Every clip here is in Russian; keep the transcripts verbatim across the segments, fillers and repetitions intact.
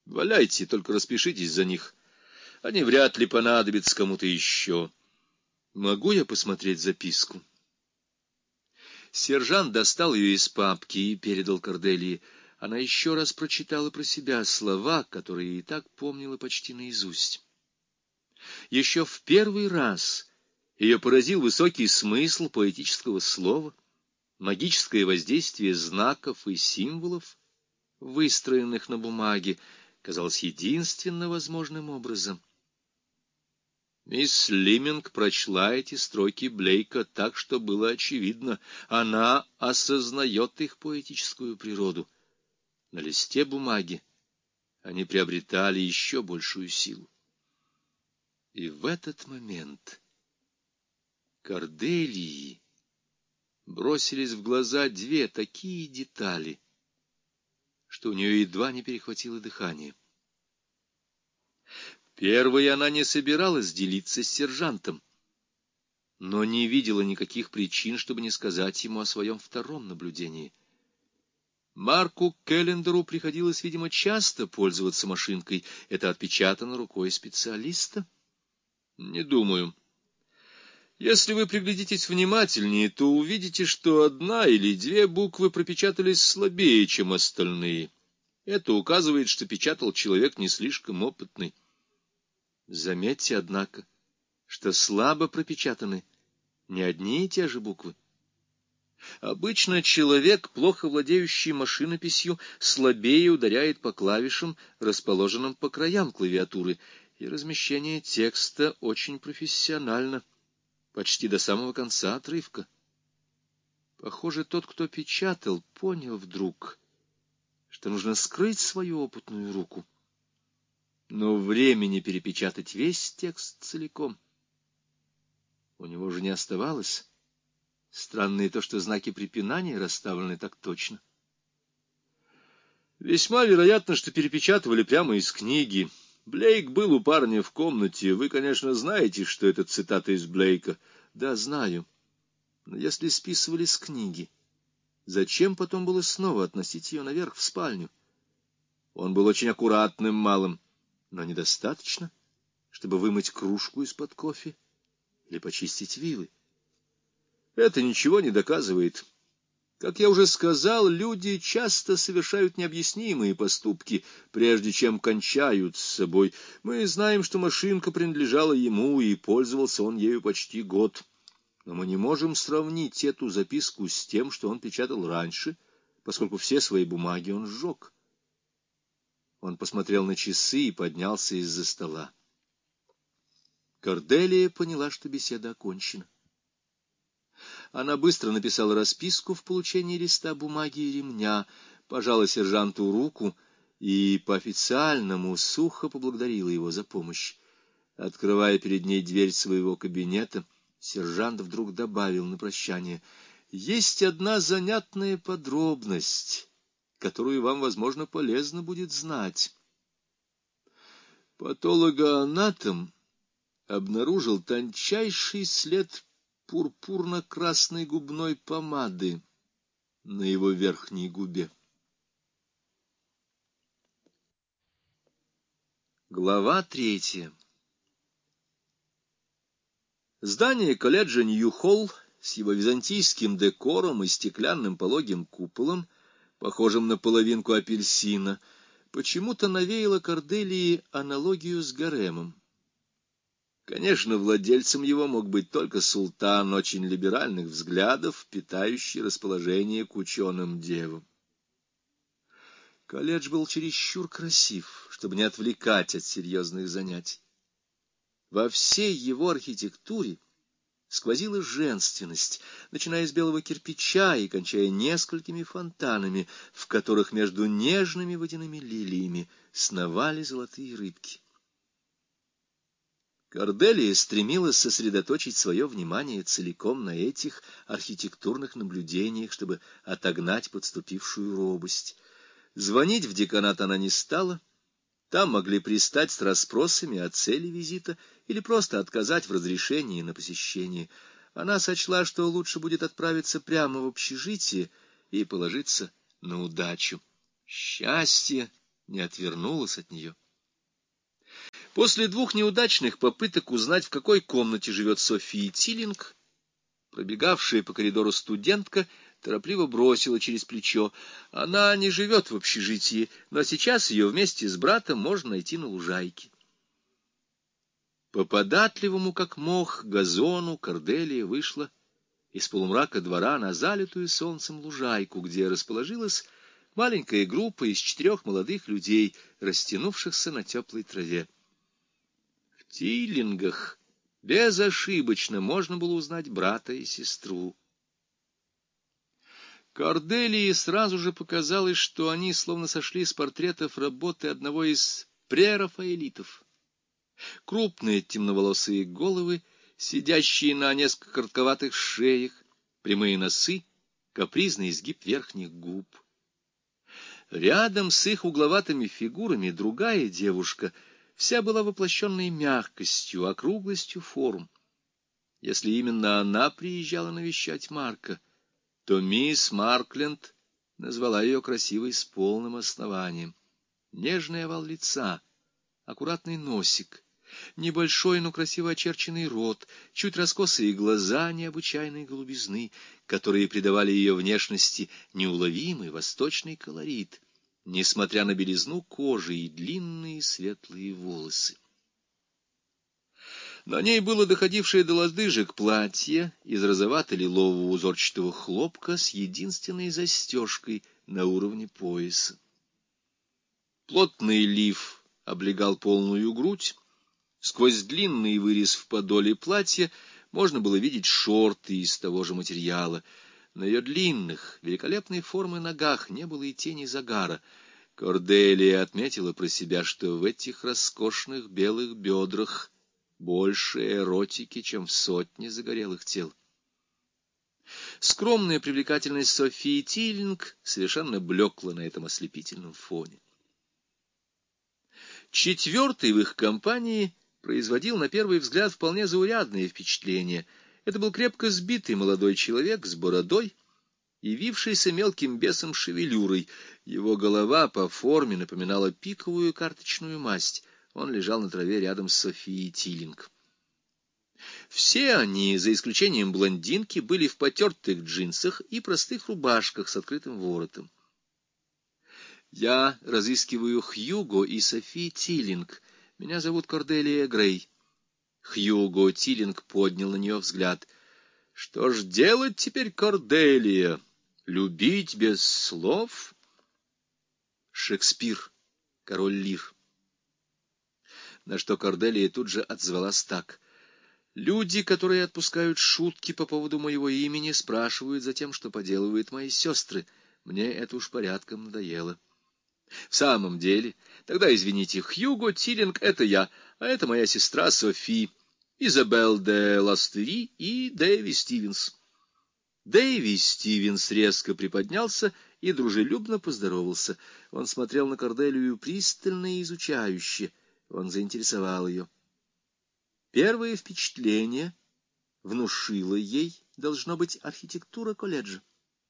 Валяйте, только распишитесь за них. Они вряд ли понадобятся кому-то еще. Могу я посмотреть записку? Сержант достал ее из папки и передал Корделии. Она еще раз прочитала про себя слова, которые и так помнила почти наизусть. Еще в первый раз ее поразил высокий смысл поэтического слова, магическое воздействие знаков и символов, выстроенных на бумаге, казалось единственно возможным образом. Мисс Лиминг прочла эти строки Блейка так, что было очевидно, она осознает их поэтическую природу. На листе бумаги они приобретали еще большую силу. И в этот момент Корделии бросились в глаза две такие детали, что у нее едва не перехватило дыхание. Первой она не собиралась делиться с сержантом, но не видела никаких причин, чтобы не сказать ему о своем втором наблюдении. Марку Келлендеру приходилось, видимо, часто пользоваться машинкой. Это отпечатано рукой специалиста? Не думаю. Если вы приглядитесь внимательнее, то увидите, что одна или две буквы пропечатались слабее, чем остальные. Это указывает, что печатал человек не слишком опытный. Заметьте, однако, что слабо пропечатаны не одни и те же буквы. Обычно человек, плохо владеющий машинописью, слабее ударяет по клавишам, расположенным по краям клавиатуры, и размещение текста очень профессионально, почти до самого конца отрывка. Похоже, тот, кто печатал, понял вдруг, что нужно скрыть свою опытную руку. Но времени перепечатать весь текст целиком у него уже не оставалось. Странно и то, что знаки препинания расставлены так точно. Весьма вероятно, что перепечатывали прямо из книги. Блейк был у парня в комнате. Вы, конечно, знаете, что это цитата из Блейка. Да, знаю. Но если списывали с книги, зачем потом было снова относить ее наверх в спальню? Он был очень аккуратным малым, но недостаточно, чтобы вымыть кружку из-под кофе или почистить вилы. Это ничего не доказывает. Как я уже сказал, люди часто совершают необъяснимые поступки, прежде чем кончают с собой. Мы знаем, что машинка принадлежала ему, и пользовался он ею почти год. Но мы не можем сравнить эту записку с тем, что он печатал раньше, поскольку все свои бумаги он сжег. Он посмотрел на часы и поднялся из-за стола. Корделия поняла, что беседа окончена. Она быстро написала расписку в получении листа бумаги и ремня, пожала сержанту руку и по-официальному сухо поблагодарила его за помощь. Открывая перед ней дверь своего кабинета, сержант вдруг добавил на прощание: «Есть одна занятная подробность, которую вам, возможно, полезно будет знать. Патологоанатом обнаружил тончайший след пурпурно-красной губной помады на его верхней губе». Глава третья. Здание колледжа Нью-Холл с его византийским декором и стеклянным пологим куполом, похожим на половинку апельсина, почему-то навеяло Корделии аналогию с гаремом. Конечно, владельцем его мог быть только султан очень либеральных взглядов, питающий расположение к ученым девам. Колледж был чересчур красив, чтобы не отвлекать от серьезных занятий. Во всей его архитектуре сквозила женственность, начиная с белого кирпича и кончая несколькими фонтанами, в которых между нежными водяными лилиями сновали золотые рыбки. Корделия стремилась сосредоточить свое внимание целиком на этих архитектурных наблюдениях, чтобы отогнать подступившую робость. Звонить в деканат она не стала. Там могли пристать с расспросами о цели визита или просто отказать в разрешении на посещение. Она сочла, что лучше будет отправиться прямо в общежитие и положиться на удачу. Счастье не отвернулась от нее. После двух неудачных попыток узнать, в какой комнате живет София Тиллинг, пробегавшая по коридору студентка торопливо бросила через плечо: она не живет в общежитии, но сейчас ее вместе с братом можно найти на лужайке. По податливому, как мох, газону Корделия вышла из полумрака двора на залитую солнцем лужайку, где расположилась маленькая группа из четырех молодых людей, растянувшихся на теплой траве. В Тиллингах безошибочно можно было узнать брата и сестру. Корделии сразу же показалось, что они словно сошли с портретов работы одного из прерафаэлитов. Крупные темноволосые головы, сидящие на несколько коротковатых шеях, прямые носы, капризный изгиб верхних губ. Рядом с их угловатыми фигурами другая девушка вся была воплощенной мягкостью, округлостью форм. Если именно она приезжала навещать Марка, то мисс Маркленд назвала ее красивой с полным основанием. Нежный овал лица, аккуратный носик, небольшой, но красиво очерченный рот, чуть раскосые глаза необычайной голубизны, которые придавали ее внешности неуловимый восточный колорит, несмотря на белизну кожи и длинные светлые волосы. На ней было доходившее до лодыжек платье из розовато-лилового узорчатого хлопка с единственной застежкой на уровне пояса. Плотный лиф облегал полную грудь. Сквозь длинный вырез в подоле платья можно было видеть шорты из того же материала. На ее длинных, великолепной формы ногах не было и тени загара. Корделия отметила про себя, что в этих роскошных белых бедрах больше эротики, чем в сотне загорелых тел. Скромная привлекательность Софии Тиллинг совершенно блекла на этом ослепительном фоне. Четвертый в их компании производил на первый взгляд вполне заурядное впечатление. Это был крепко сбитый молодой человек с бородой, явившийся мелким бесом шевелюрой. Его голова по форме напоминала пиковую карточную масть. Он лежал на траве рядом с Софией Тиллинг. Все они, за исключением блондинки, были в потертых джинсах и простых рубашках с открытым воротом. «Я разыскиваю Хьюго и Софи Тиллинг. Меня зовут Корделия Грей». Хьюго Тиллинг поднял на нее взгляд. «Что ж делать теперь, Корделия? Любить без слов?» Шекспир, король Лир. На что Корделия тут же отзвалась так: «Люди, которые отпускают шутки по поводу моего имени, спрашивают затем, что поделывают мои сестры. Мне это уж порядком надоело». «В самом деле, тогда извините, Хьюго Тиллинг — это я, а это моя сестра Софи, Изабелл де Ластери и Дэви Стивенс». Дэви Стивенс резко приподнялся и дружелюбно поздоровался. Он смотрел на Корделию пристально и изучающе. Он заинтересовал ее. Первое впечатление внушило ей, должно быть, архитектура колледжа.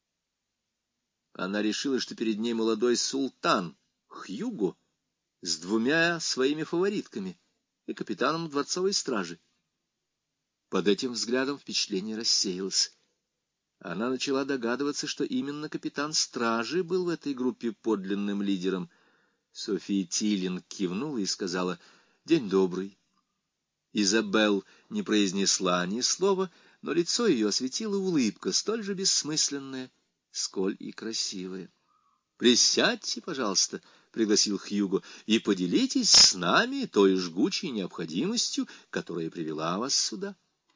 Она решила, что перед ней молодой султан Хьюго с двумя своими фаворитками и капитаном дворцовой стражи. Под этим взглядом впечатление рассеялось. Она начала догадываться, что именно капитан стражи был в этой группе подлинным лидером. София Тиллинг кивнула и сказала: «День добрый». Изабелл не произнесла ни слова, но лицо ее осветила улыбка, столь же бессмысленная, сколь и красивая. «Присядьте, пожалуйста», — пригласил Хьюго, — «и поделитесь с нами той жгучей необходимостью, которая привела вас сюда».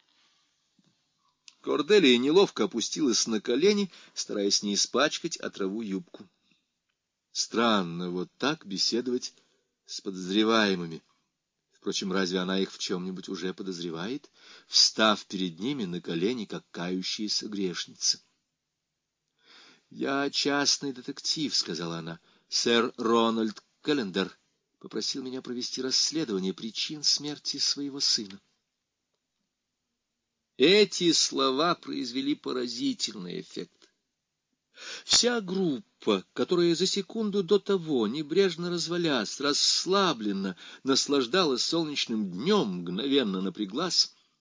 Корделия неловко опустилась на колени, стараясь не испачкать отраву юбку. Странно вот так беседовать с подозреваемыми. Впрочем, разве она их в чем-нибудь уже подозревает, встав перед ними на колени, как кающаяся грешница? «Я частный детектив», — сказала она. «Сэр Рональд Келлендер попросил меня провести расследование причин смерти своего сына». Эти слова произвели поразительный эффект. Вся группа, которая за секунду до того, небрежно развалясь, расслабленно наслаждалась солнечным днем, мгновенно напряглась